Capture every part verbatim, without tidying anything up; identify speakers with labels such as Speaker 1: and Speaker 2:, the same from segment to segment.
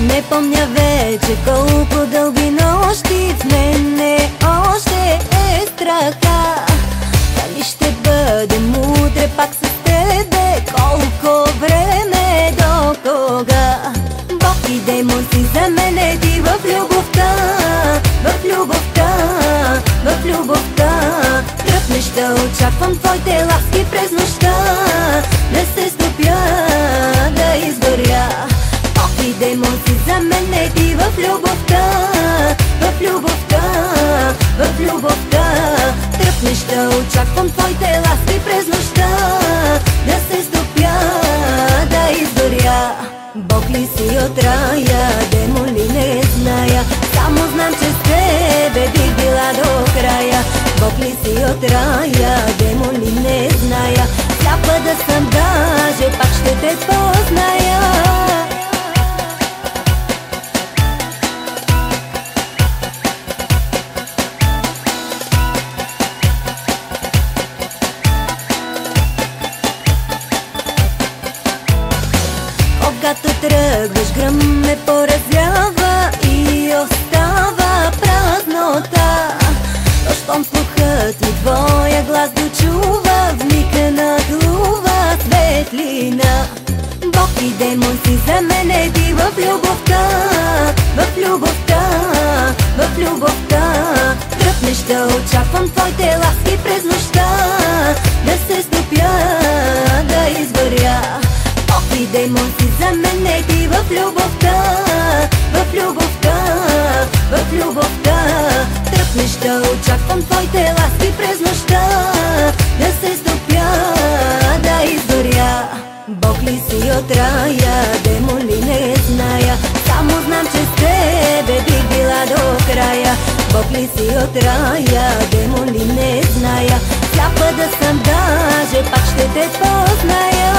Speaker 1: Не помня вече колко дълги нощи в мене още е страха. Дали ще бъдем утре пак с тебе, колко време, до кога? Бог и демон си за мене, ти в любовта, в любовта, в любовта. Тръпнеш да очаквам твоите ласки през нощта, да се стопя, да изгоря. Бог и демон си за мене, ти в любовта, в любовта, в любовта. Тръпнеш да очаквам твоите ласки през нощта, да се стопя, да изгоря. Бог ли си от рая, демон ли не зная, само знам, че с тебе бих била до края. Бог ли си от рая, демон ли не зная, сляпа да съм даже, пак ще те позная. Когато тръгваш, гръм ме поразява и остава празнота. Но щом слухът ми твоя глас дочува, вмиг нахлува светлина. Бог и демон си за мене, ти в любовта, в любовта, в любовта. Тръпнеш да очаквам твоите ласки през нощта, да се стопя, да изгоря. Бог и демон си за мене, ти в любовта, в любовта, в любовта. Тръпнеш да очаквам твоите ласки през нощта, да се стопя, да изгоря. Бог ли си от рая, демон ли не зная, само знам, че с тебе бих била до края. Бог ли си от рая, демон ли не зная, сляпа да съм даже, пак ще те позная.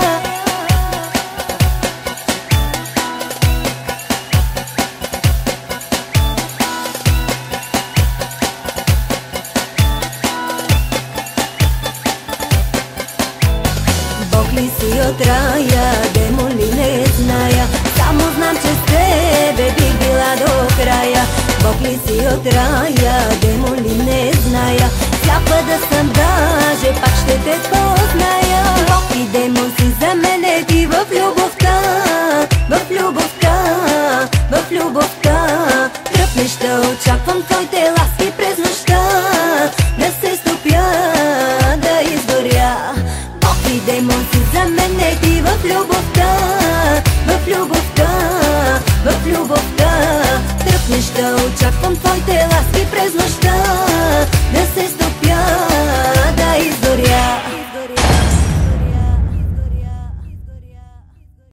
Speaker 1: Бог ли си от рая, демон ли не зная, само знам, че с тебе бих била до края. Бог ли си от рая, демон ли не зная, сляпа да съм даже, пак ще те позная. Бог и демон си за мене, ти в любовта, в любовта, в любовта. Тръпнеш да очаквам твоите ласки през нощта, да се стопя, да изгоря. Бог и демон си за мене, ти в любовта, в любовта, в любовта. Тръпнеш да очаквам твоите ласки през нощта,